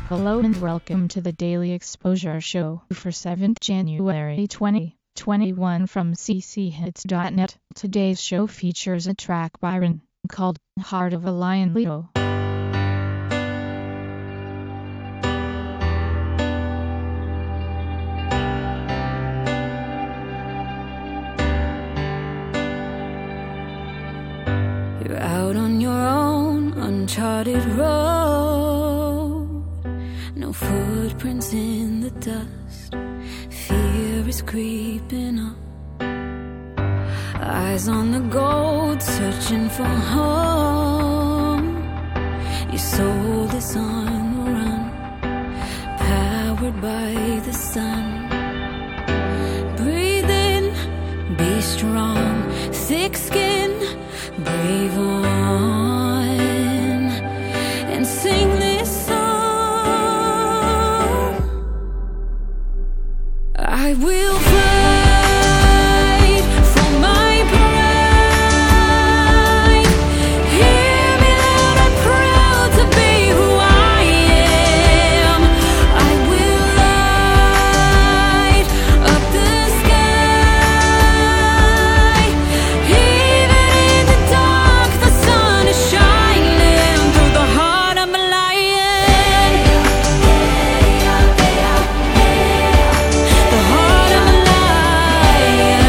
Hello and welcome to the Daily Exposure Show for 7th January 2021 from cchits.net. Today's show features a track by Ren called Heart of a Lion Leo. You're out on your own, uncharted road. No footprints in the dust. Fear is creeping up. Eyes on the gold, searching for home. Your soul is on the run, powered by the sun. Breathe in, be strong, thick skin, brave on, and sing this song. I will fight for my pride. Hear me loud and proud to be who I am. I will light up the sky. Even in the dark, the sun is shining through the heart of a lion. The heart of a lion.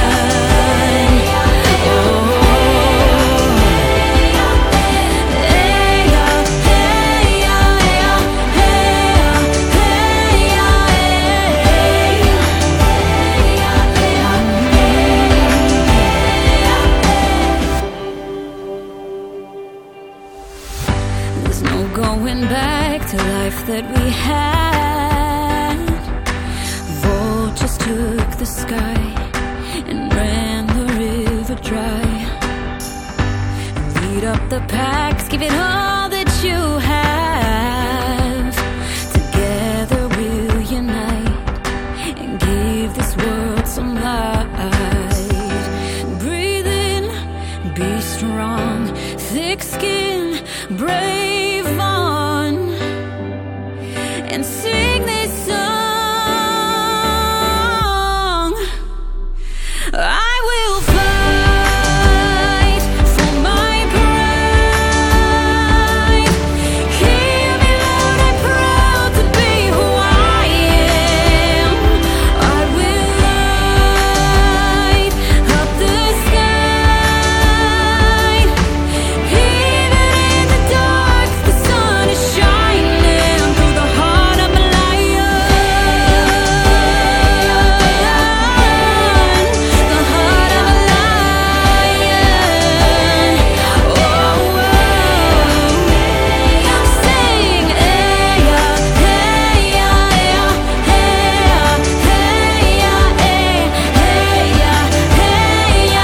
There's no going back to life that we had. Vultures took the sky and ran the river dry. Lead up the packs, give it all that you have. Together we'll unite and give this world some light. Breathe in, be strong, thick skin, brave on, and sing this song. I will fight for my pride. Hear me loud and proud to be who I am. I will light up the sky. Even in the dark, the sun is shining through the heart of a lion. The heart of a lion. Oh, sing, hey ya, hey ya, hey ya, hey ya, hey ya,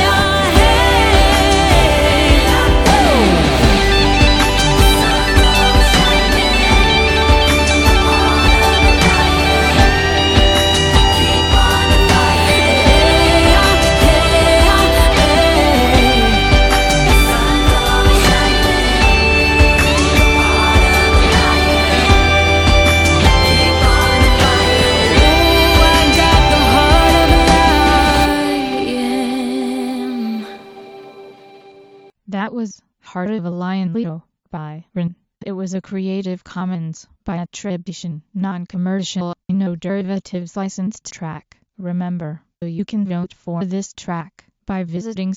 That was Heart of a Lion Leo by Ren. It was a Creative Commons by attribution, non-commercial, no derivatives licensed track. Remember, you can vote for this track by visiting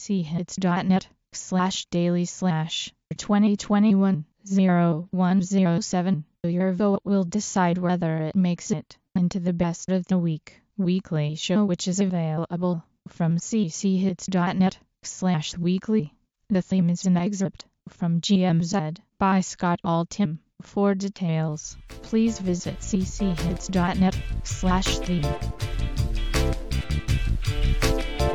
cchits.net/daily/2021-0107. Your vote will decide whether it makes it into the Best of the Week weekly show, which is available from cchits.net/weekly. The theme is an excerpt from GMZ by Scott Altham. For details, please visit cchits.net/theme.